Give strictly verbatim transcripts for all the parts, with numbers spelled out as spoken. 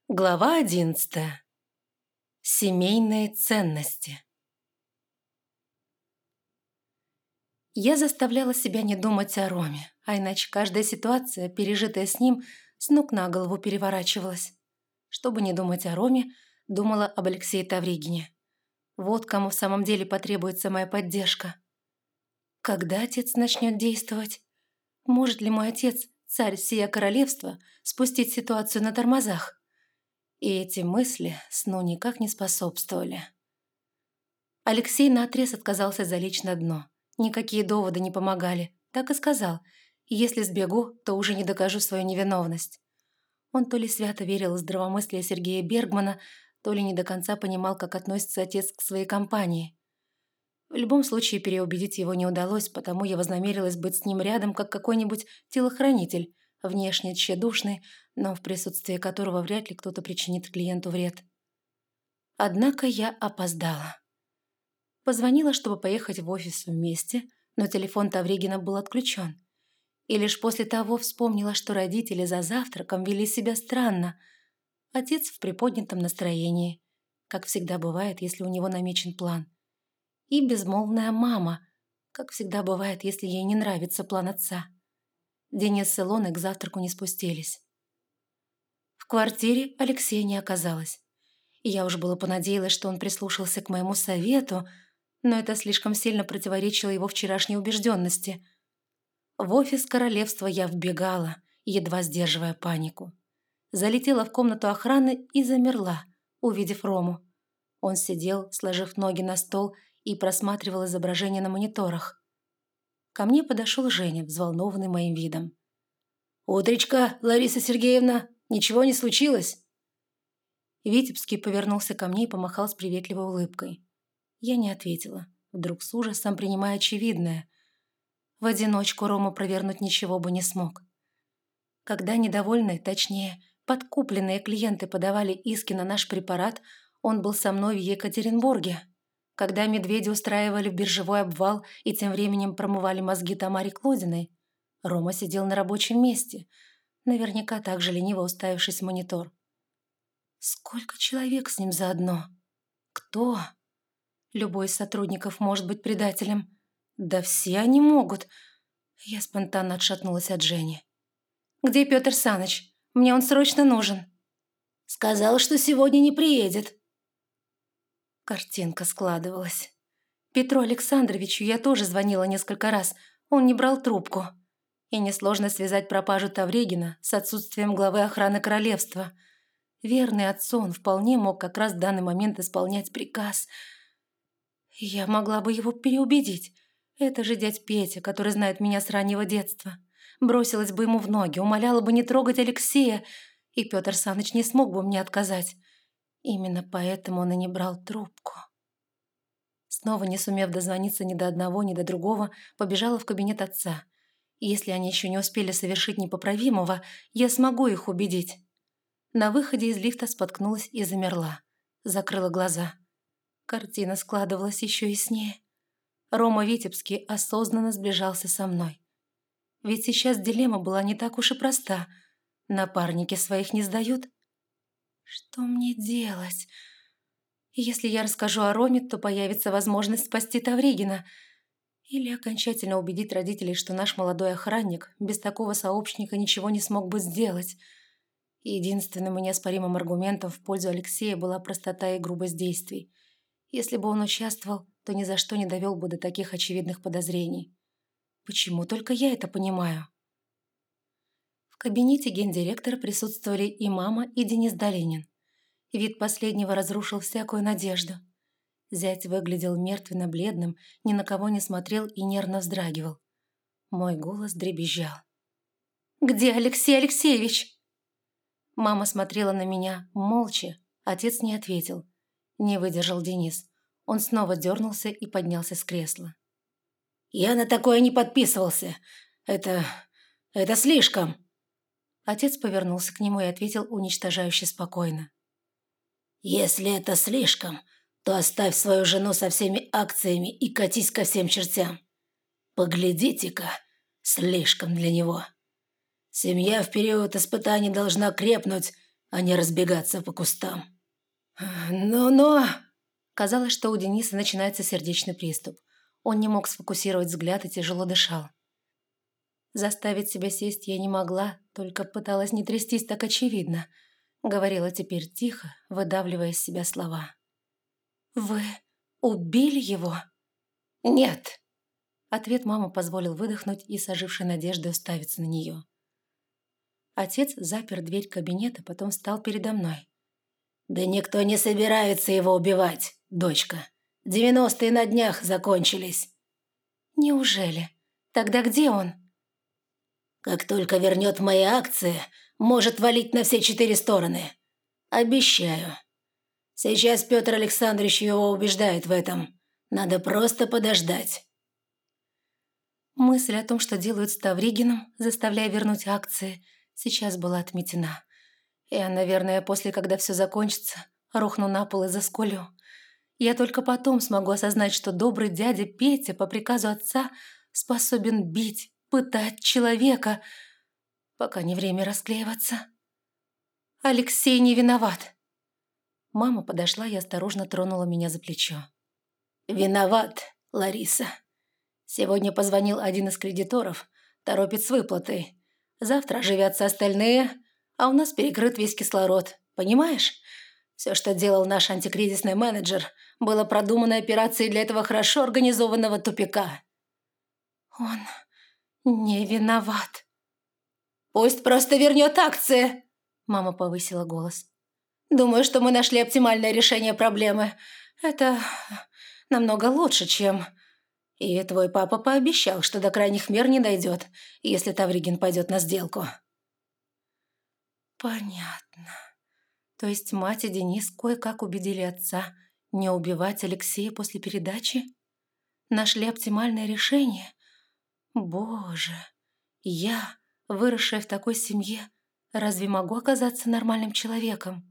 Глава одиннадцатая. Семейные ценности. Я заставляла себя не думать о Роме, а иначе каждая ситуация, пережитая с ним, с ног на голову переворачивалась. Чтобы не думать о Роме, думала об Алексее Тавригине. Вот кому в самом деле потребуется моя поддержка. Когда отец начнет действовать? Может ли мой отец, царь всея королевства, спустить ситуацию на тормозах? И эти мысли сну никак не способствовали. Алексей наотрез отказался залечь на дно. Никакие доводы не помогали. Так и сказал: если сбегу, то уже не докажу свою невиновность. Он то ли свято верил в здравомыслие Сергея Бергмана, то ли не до конца понимал, как относится отец к своей компании. В любом случае переубедить его не удалось, потому я вознамерилась быть с ним рядом, как какой-нибудь телохранитель, внешне тщедушный, но в присутствии которого вряд ли кто-то причинит клиенту вред. Однако я опоздала. Позвонила, чтобы поехать в офис вместе, но телефон Тавригина был отключен. И лишь после того вспомнила, что родители за завтраком вели себя странно. Отец в приподнятом настроении, как всегда бывает, если у него намечен план. И безмолвная мама, как всегда бывает, если ей не нравится план отца. Денис с Илоной к завтраку не спустились. В квартире Алексея не оказалось. И я уж было понадеялась, что он прислушался к моему совету, но это слишком сильно противоречило его вчерашней убежденности. В офис королевства я вбегала, едва сдерживая панику. Залетела в комнату охраны и замерла, увидев Рому. Он сидел, сложив ноги на стол, и просматривал изображение на мониторах. Ко мне подошел Женя, взволнованный моим видом. «Утречка, Лариса Сергеевна, ничего не случилось?» Витебский повернулся ко мне и помахал с приветливой улыбкой. Я не ответила, вдруг с ужасом принимая очевидное. В одиночку Рома провернуть ничего бы не смог. Когда недовольные, точнее, подкупленные клиенты подавали иски на наш препарат, он был со мной в Екатеринбурге. Когда медведи устраивали биржевой обвал и тем временем промывали мозги Тамаре Клодиной, Рома сидел на рабочем месте, наверняка так же лениво уставившись в монитор. Сколько человек с ним заодно? Кто? Любой из сотрудников может быть предателем. Да все они могут. Я спонтанно отшатнулась от Жени. «Где Петр Саныч? Мне он срочно нужен». «Сказал, что сегодня не приедет». Картинка складывалась. Петру Александровичу я тоже звонила несколько раз. Он не брал трубку. И несложно связать пропажу Тавригина с отсутствием главы охраны королевства. Верный отцу, он вполне мог как раз в данный момент исполнять приказ. Я могла бы его переубедить. Это же дядь Петя, который знает меня с раннего детства. Бросилась бы ему в ноги, умоляла бы не трогать Алексея, и Петр Саныч не смог бы мне отказать. Именно поэтому он и не брал трубку. Снова не сумев дозвониться ни до одного, ни до другого, побежала в кабинет отца. И если они еще не успели совершить непоправимого, я смогу их убедить. На выходе из лифта споткнулась и замерла. Закрыла глаза. Картина складывалась еще яснее. Рома Витебский осознанно сближался со мной. Ведь сейчас дилемма была не так уж и проста. Напарники своих не сдают. Что мне делать? Если я расскажу о Роме, то появится возможность спасти Тавригина. Или окончательно убедить родителей, что наш молодой охранник без такого сообщника ничего не смог бы сделать. Единственным и неоспоримым аргументом в пользу Алексея была простота и грубость действий. Если бы он участвовал, то ни за что не довел бы до таких очевидных подозрений. Почему только я это понимаю? В кабинете гендиректора присутствовали и мама, и Денис Долинин. Вид последнего разрушил всякую надежду. Зять выглядел мертвенно-бледным, ни на кого не смотрел и нервно вздрагивал. Мой голос дребезжал. «Где Алексей Алексеевич?» Мама смотрела на меня молча, отец не ответил. Не выдержал Денис. Он снова дернулся и поднялся с кресла. «Я на такое не подписывался. Это... это слишком». Отец повернулся к нему и ответил уничтожающе спокойно. «Если это слишком, то оставь свою жену со всеми акциями и катись ко всем чертям. Поглядите-ка, слишком для него. Семья в период испытаний должна крепнуть, а не разбегаться по кустам». «Но-но...» Казалось, что у Дениса начинается сердечный приступ. Он не мог сфокусировать взгляд и тяжело дышал. Заставить себя сесть я не могла, только пыталась не трястись так очевидно. Говорила теперь тихо, выдавливая из себя слова. «Вы убили его?» «Нет». Ответ мамы позволил выдохнуть и с ожившей надеждой уставиться на нее. Отец запер дверь кабинета, потом встал передо мной. «Да никто не собирается его убивать, дочка. Девяностые на днях закончились». «Неужели? Тогда где он?» «Как только вернет мои акции, может валить на все четыре стороны. Обещаю. Сейчас Петр Александрович его убеждает в этом. Надо просто подождать». Мысль о том, что делают с Тавригиным, заставляя вернуть акции, сейчас была отметена. Я, наверное, после, когда все закончится, рухну на пол и заскулю. Я только потом смогу осознать, что добрый дядя Петя по приказу отца способен бить, пытать человека, пока не время расклеиваться. Алексей не виноват. Мама подошла и осторожно тронула меня за плечо. «Виноват, Лариса. Сегодня позвонил один из кредиторов, торопит с выплатой. Завтра оживятся остальные, а у нас перекрыт весь кислород, понимаешь? Все, что делал наш антикризисный менеджер, было продуманной операцией для этого хорошо организованного тупика». «Он не виноват». «Пусть просто вернет акции!» Мама повысила голос. «Думаю, что мы нашли оптимальное решение проблемы. Это намного лучше, чем... И твой папа пообещал, что до крайних мер не дойдет, если Тавригин пойдет на сделку». «Понятно. То есть мать и Денис кое-как убедили отца не убивать Алексея после передачи? Нашли оптимальное решение? Боже, я, выросшая в такой семье, разве могу оказаться нормальным человеком?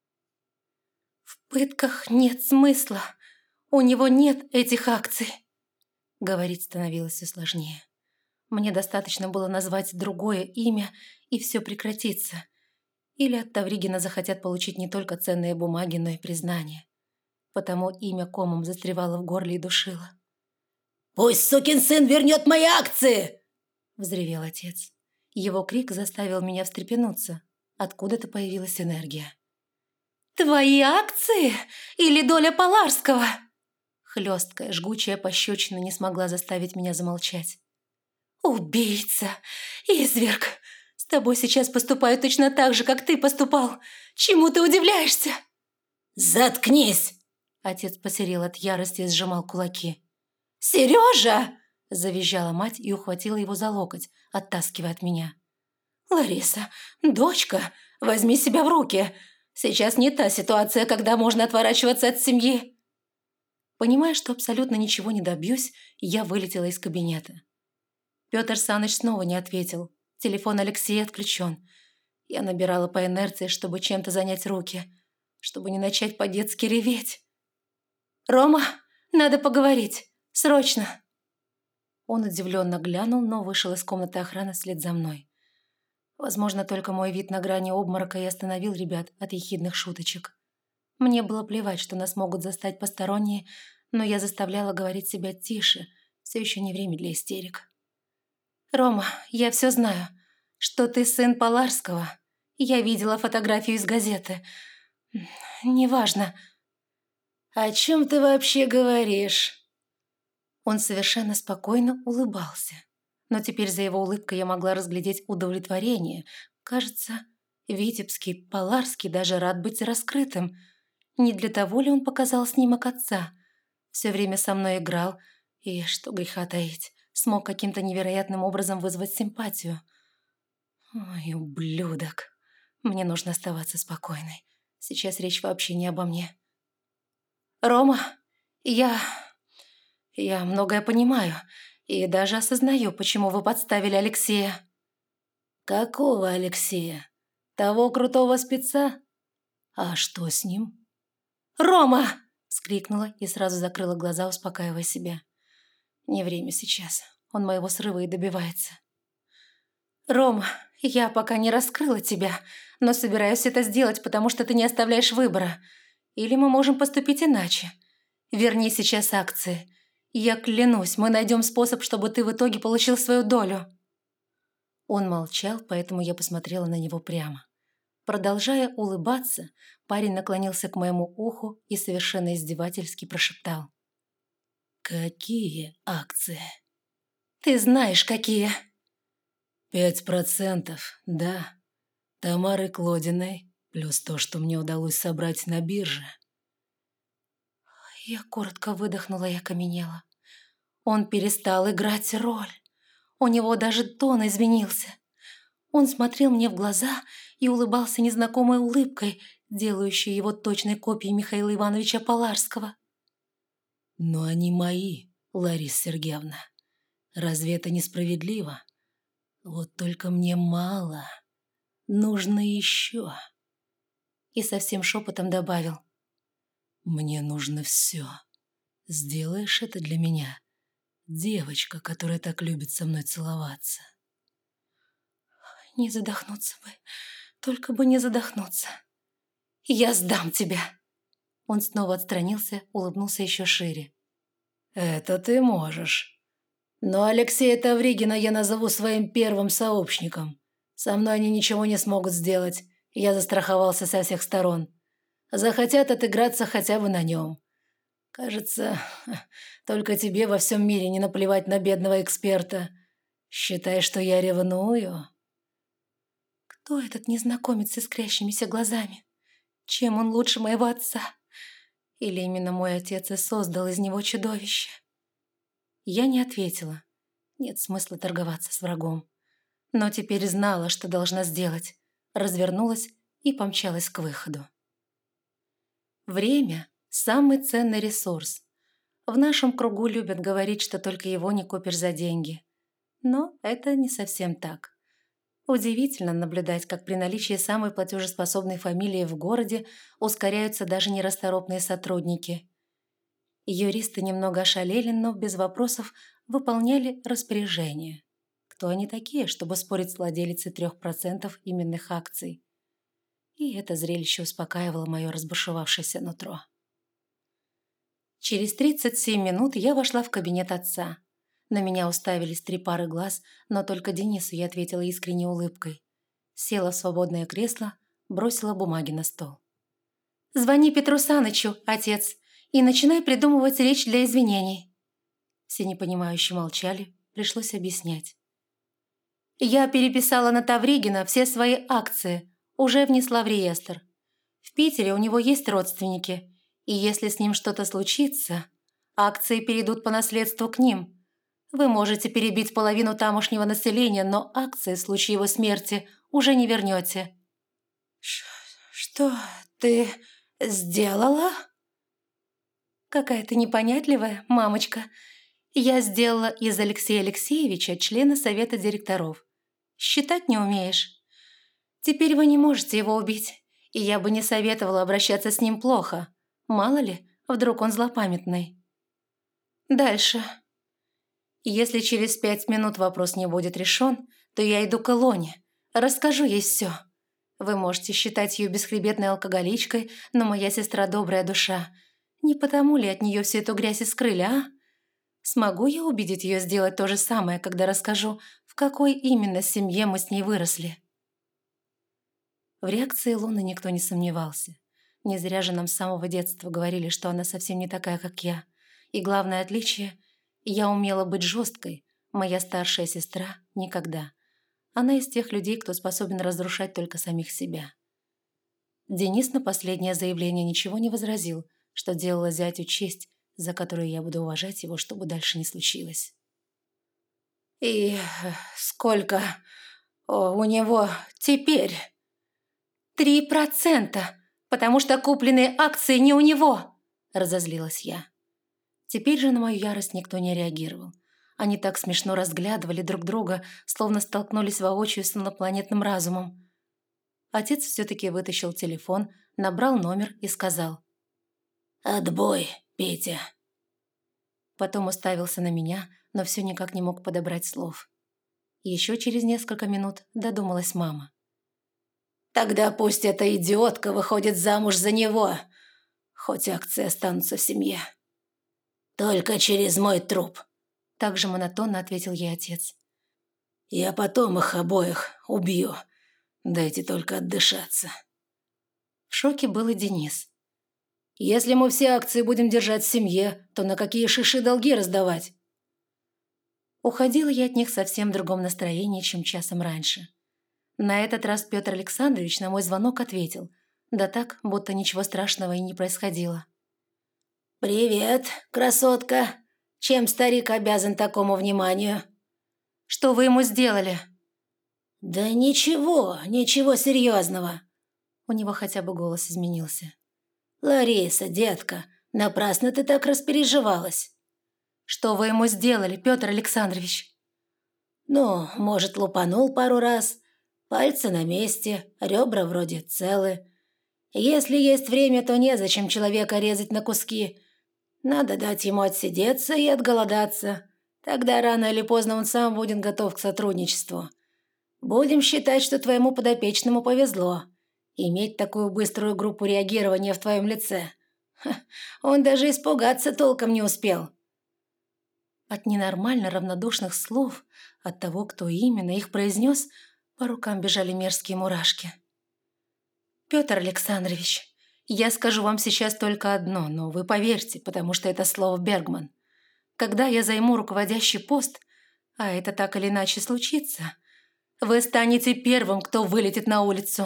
В пытках нет смысла. У него нет этих акций». Говорить становилось все сложнее. Мне достаточно было назвать другое имя, и все прекратится. Или от Тавригина захотят получить не только ценные бумаги, но и признание. Потому имя комом застревало в горле и душило. «Пусть сукин сын вернет мои акции!» – взревел отец. Его крик заставил меня встрепенуться. Откуда-то появилась энергия. «Твои акции? Или доля Поларского?» Хлесткая, жгучая пощечина не смогла заставить меня замолчать. «Убийца! Изверг! С тобой сейчас поступают точно так же, как ты поступал! Чему ты удивляешься?» «Заткнись!» Отец посерел от ярости и сжимал кулаки. «Сережа!» – завизжала мать и ухватила его за локоть, оттаскивая от меня. «Лариса, дочка, возьми себя в руки! Сейчас не та ситуация, когда можно отворачиваться от семьи!» Понимая, что абсолютно ничего не добьюсь, я вылетела из кабинета. Петр Саныч снова не ответил. Телефон Алексея отключен. Я набирала по инерции, чтобы чем-то занять руки, чтобы не начать по-детски реветь. «Рома, надо поговорить! Срочно!» Он удивленно глянул, но вышел из комнаты охраны вслед за мной. Возможно, только мой вид на грани обморока и остановил ребят от ехидных шуточек. Мне было плевать, что нас могут застать посторонние, но я заставляла говорить себя тише, все еще не время для истерик. «Рома, я все знаю, что ты сын Поларского. Я видела фотографию из газеты. Неважно». «О чем ты вообще говоришь?» Он совершенно спокойно улыбался. Но теперь за его улыбкой я могла разглядеть удовлетворение. Кажется, Витебский, Поларский даже рад быть раскрытым. Не для того ли он показал снимок отца? Все время со мной играл, и, что греха таить, смог каким-то невероятным образом вызвать симпатию. Ой, ублюдок. Мне нужно оставаться спокойной. Сейчас речь вообще не обо мне. «Рома, я... я многое понимаю и даже осознаю, почему вы подставили Алексея». «Какого Алексея? Того крутого спеца? А что с ним?» «Рома!» – вскрикнула и сразу закрыла глаза, успокаивая себя. «Не время сейчас. Он моего срыва и добивается». Рома, я пока не раскрыла тебя, но собираюсь это сделать, потому что ты не оставляешь выбора. Или мы можем поступить иначе. Верни сейчас акции. Я клянусь, мы найдем способ, чтобы ты в итоге получил свою долю». Он молчал, поэтому я посмотрела на него прямо. Продолжая улыбаться, парень наклонился к моему уху и совершенно издевательски прошептал. «Какие акции?» «Ты знаешь, какие!» «Пять процентов, да. Тамары Клодиной, плюс то, что мне удалось собрать на бирже». Я коротко выдохнула и окаменела. Он перестал играть роль. У него даже тон изменился. Он смотрел мне в глаза и улыбался незнакомой улыбкой, делающей его точной копией Михаила Ивановича Поларского. «Но они мои, Лариса Сергеевна. Разве это несправедливо? Вот только мне мало. Нужно еще». И совсем шепотом добавил. «Мне нужно все. Сделаешь это для меня, девочка, которая так любит со мной целоваться?» Не задохнуться бы, только бы не задохнуться. «Я сдам тебя!» Он снова отстранился, улыбнулся еще шире. «Это ты можешь. Но Алексея Тавригина я назову своим первым сообщником. Со мной они ничего не смогут сделать, я застраховался со всех сторон. Захотят отыграться хотя бы на нем. Кажется, только тебе во всем мире не наплевать на бедного эксперта. Считай, что я ревную». Кто этот незнакомец с искрящимися глазами? Чем он лучше моего отца? Или именно мой отец и создал из него чудовище? Я не ответила. Нет смысла торговаться с врагом. Но теперь знала, что должна сделать. Развернулась и помчалась к выходу. Время – самый ценный ресурс. В нашем кругу любят говорить, что только его не купишь за деньги. Но это не совсем так. Удивительно наблюдать, как при наличии самой платежеспособной фамилии в городе ускоряются даже нерасторопные сотрудники. Юристы немного ошалели, но без вопросов выполняли распоряжения. Кто они такие, чтобы спорить с владелицей трех процентов именных акций? И это зрелище успокаивало мое разбушевавшееся нутро. Через тридцать семь минут я вошла в кабинет отца. На меня уставились три пары глаз, но только Денису я ответила искренней улыбкой. Села в свободное кресло, бросила бумаги на стол. «Звони Петру Санычу, отец, и начинай придумывать речь для извинений». Все непонимающе молчали, пришлось объяснять. «Я переписала на Тавригина все свои акции, уже внесла в реестр. В Питере у него есть родственники, и если с ним что-то случится, акции перейдут по наследству к ним. Вы можете перебить половину тамошнего населения, но акции в случае его смерти уже не вернете». «Что ты сделала?» «Какая ты непонятливая, мамочка. Я сделала из Алексея Алексеевича члена совета директоров. Считать не умеешь? Теперь вы не можете его убить, и я бы не советовала обращаться с ним плохо. Мало ли, вдруг он злопамятный. Дальше. Если через пять минут вопрос не будет решен, то я иду к Илоне. Расскажу ей все. Вы можете считать ее бесхребетной алкоголичкой, но моя сестра добрая душа. Не потому ли от нее всю эту грязь и скрыли, а? Смогу я убедить ее сделать то же самое, когда расскажу, в какой именно семье мы с ней выросли?» В реакции Илоны никто не сомневался. Не зря же нам с самого детства говорили, что она совсем не такая, как я. И главное отличие – я умела быть жесткой, моя старшая сестра – никогда. Она из тех людей, кто способен разрушать только самих себя. Денис на последнее заявление ничего не возразил, что делало зятю честь, за которую я буду уважать его, что бы дальше ни случилось. «И сколько у него теперь?» «Три процента, потому что купленные акции не у него!» – разозлилась я. Теперь же на мою ярость никто не реагировал. Они так смешно разглядывали друг друга, словно столкнулись воочию с инопланетным разумом. Отец все-таки вытащил телефон, набрал номер и сказал: «Отбой, Петя». Потом уставился на меня, но все никак не мог подобрать слов. Еще через несколько минут додумалась мама. «Тогда пусть эта идиотка выходит замуж за него, хоть акции останутся в семье. Только через мой труп», – также монотонно ответил ей отец. «Я потом их обоих убью. Дайте только отдышаться». В шоке был и Денис. «Если мы все акции будем держать в семье, то на какие шиши долги раздавать?» Уходила я от них в совсем другом настроении, чем часом раньше. На этот раз Петр Александрович на мой звонок ответил, да так, будто ничего страшного и не происходило. «Привет, красотка. Чем старик обязан такому вниманию?» «Что вы ему сделали?» «Да ничего, ничего серьезного». У него хотя бы голос изменился. «Лариса, детка, напрасно ты так распереживалась». «Что вы ему сделали, Петр Александрович?» «Ну, может, лупанул пару раз. Пальцы на месте, ребра вроде целы. Если есть время, то незачем человека резать на куски. Надо дать ему отсидеться и отголодаться. Тогда рано или поздно он сам будет готов к сотрудничеству. Будем считать, что твоему подопечному повезло. Иметь такую быструю группу реагирования в твоем лице. Ха, он даже испугаться толком не успел». От ненормально равнодушных слов, от того, кто именно их произнес, по рукам бежали мерзкие мурашки. «Петр Александрович, я скажу вам сейчас только одно, но вы поверьте, потому что это слово Бергман. Когда я займу руководящий пост, а это так или иначе случится, вы станете первым, кто вылетит на улицу».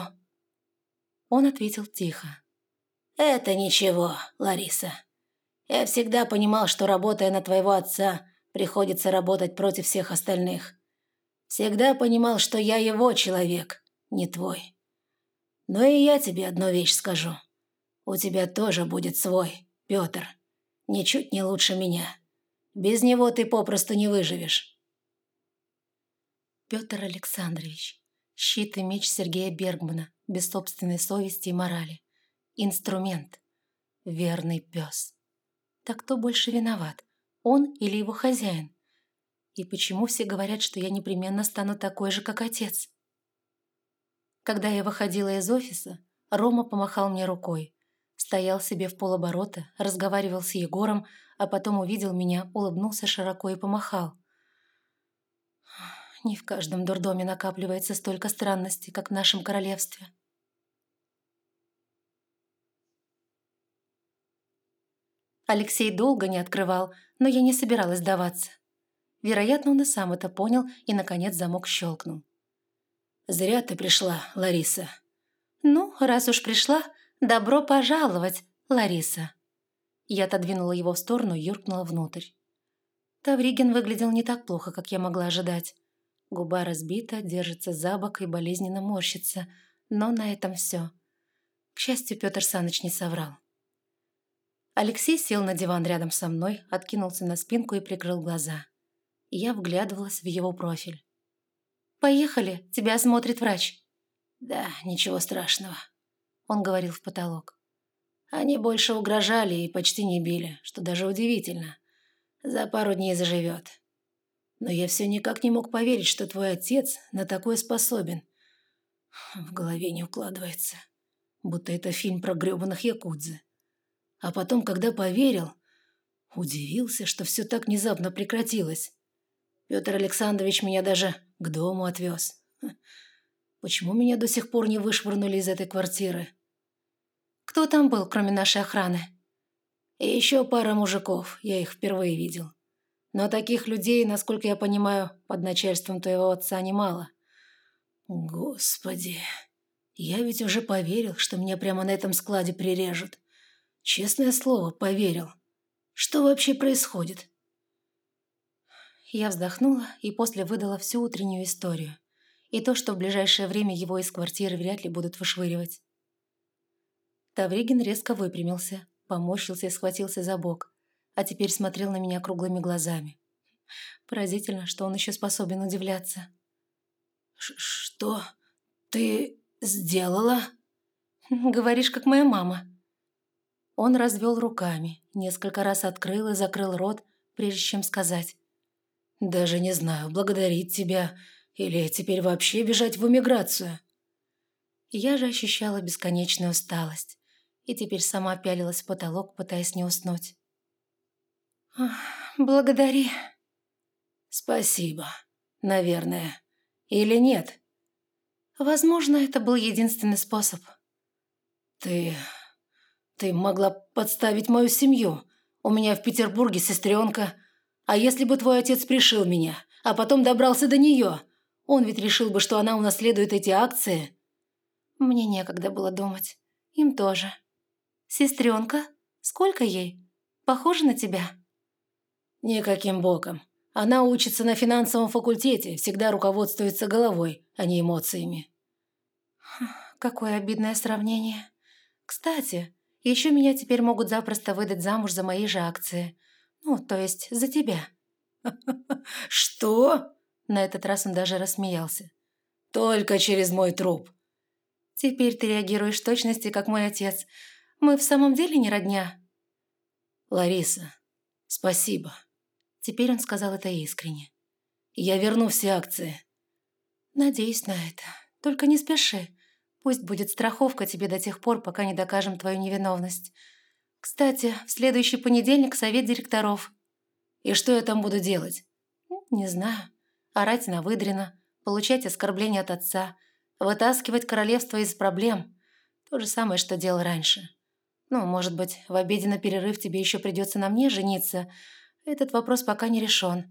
Он ответил тихо. «Это ничего, Лариса. Я всегда понимал, что, работая на твоего отца, приходится работать против всех остальных. Всегда понимал, что я его человек, не твой. Но и я тебе одну вещь скажу. У тебя тоже будет свой, Петр. Ничуть не лучше меня. Без него ты попросту не выживешь». Петр Александрович, щит и меч Сергея Бергмана, без собственной совести и морали. Инструмент. Верный пес. Так кто больше виноват, он или его хозяин? И почему все говорят, что я непременно стану такой же, как отец? Когда я выходила из офиса, Рома помахал мне рукой. Стоял себе в полоборота, разговаривал с Егором, а потом увидел меня, улыбнулся широко и помахал. Не в каждом дурдоме накапливается столько странностей, как в нашем королевстве. Алексей долго не открывал, но я не собиралась сдаваться. Вероятно, он и сам это понял, и, наконец, замок щелкнул. «Зря ты пришла, Лариса». «Ну, раз уж пришла, добро пожаловать, Лариса». Я отодвинула его в сторону и юркнула внутрь. Тавригин выглядел не так плохо, как я могла ожидать. Губа разбита, держится за бок и болезненно морщится, но на этом все. К счастью, Петр Саныч не соврал. Алексей сел на диван рядом со мной, откинулся на спинку и прикрыл глаза. Я вглядывалась в его профиль. «Поехали, тебя осмотрит врач». «Да, ничего страшного», — он говорил в потолок. «Они больше угрожали и почти не били, что даже удивительно. За пару дней заживет. Но я все никак не мог поверить, что твой отец на такое способен. В голове не укладывается, будто это фильм про грёбаных якудзы. А потом, когда поверил, удивился, что все так внезапно прекратилось. Петр Александрович меня даже к дому отвез. Почему меня до сих пор не вышвырнули из этой квартиры?» «Кто там был, кроме нашей охраны?» «И еще пара мужиков, я их впервые видел. Но таких людей, насколько я понимаю, под начальством твоего отца немало. Господи, я ведь уже поверил, что меня прямо на этом складе прирежут. Честное слово, поверил. Что вообще происходит?» Я вздохнула и после выдала всю утреннюю историю. И то, что в ближайшее время его из квартиры вряд ли будут вышвыривать. Тавригин резко выпрямился, поморщился и схватился за бок, а теперь смотрел на меня круглыми глазами. Поразительно, что он еще способен удивляться. «Что ты сделала?» «Говоришь, как моя мама». Он развел руками, несколько раз открыл и закрыл рот, прежде чем сказать. «Даже не знаю, благодарить тебя Или теперь вообще бежать в эмиграцию?» Я же ощущала бесконечную усталость и теперь сама пялилась в потолок, пытаясь не уснуть. «Ах, благодари». «Спасибо. Наверное. Или нет?» Возможно, это был единственный способ. «Ты... ты могла подставить мою семью. У меня в Петербурге сестренка. А если бы твой отец пришил меня, а потом добрался до нее? Он ведь решил бы, что она унаследует эти акции». Мне некогда было думать. Им тоже. Сестренка? Сколько ей? Похожа на тебя? «Никаким боком. Она учится на финансовом факультете, всегда руководствуется головой, а не эмоциями». Какое обидное сравнение. Кстати, еще меня теперь могут запросто выдать замуж за мои же акции. Ну, то есть за тебя. «Что?» На этот раз он даже рассмеялся. «Только через мой труп». Теперь ты реагируешь в точности, как мой отец. Мы в самом деле не родня? «Лариса, спасибо». Теперь он сказал это искренне. «Я верну все акции». Надеюсь на это. Только не спеши. Пусть будет страховка тебе до тех пор, пока не докажем твою невиновность. Кстати, в следующий понедельник совет директоров. И что я там буду делать? Не знаю. Орать на выдрено, получать оскорбления от отца, вытаскивать королевство из проблем. То же самое, что делал раньше. Ну, может быть, в обеденный перерыв тебе еще придется на мне жениться. Этот вопрос пока не решен.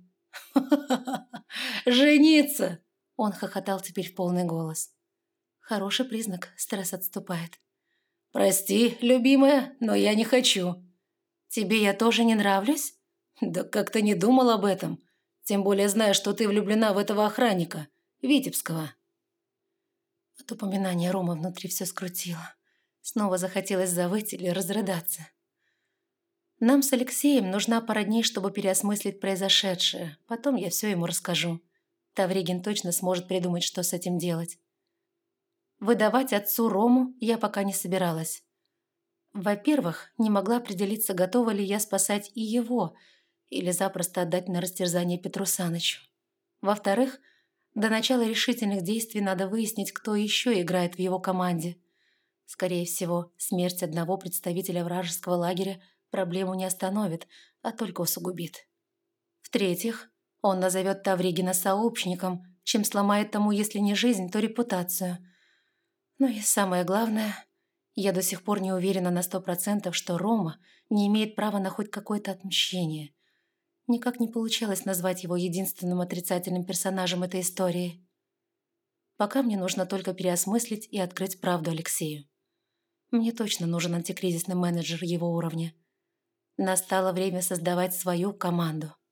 «Жениться!» Он хохотал теперь в полный голос. Хороший признак, стресс отступает. «Прости, любимая, но я не хочу». «Тебе я тоже не нравлюсь?» «Да как-то не думал об этом. Тем более зная, что ты влюблена в этого охранника, Витебского». От упоминания Ромы внутри все скрутило. Снова захотелось завыть или разрыдаться. Нам с Алексеем нужна пара дней, чтобы переосмыслить произошедшее. Потом я все ему расскажу. Тавригин точно сможет придумать, что с этим делать. Выдавать отцу Рому я пока не собиралась. Во-первых, не могла определиться, готова ли я спасать и его, или запросто отдать на растерзание Петру Санычу. Во-вторых, до начала решительных действий надо выяснить, кто еще играет в его команде. Скорее всего, смерть одного представителя вражеского лагеря проблему не остановит, а только усугубит. В-третьих, он назовет Тавригина сообщником, чем сломает тому, если не жизнь, то репутацию. Ну и самое главное, я до сих пор не уверена на сто процентов, что Рома не имеет права на хоть какое-то отмщение. Никак не получалось назвать его единственным отрицательным персонажем этой истории. Пока мне нужно только переосмыслить и открыть правду Алексею. Мне точно нужен антикризисный менеджер его уровня. Настало время создавать свою команду.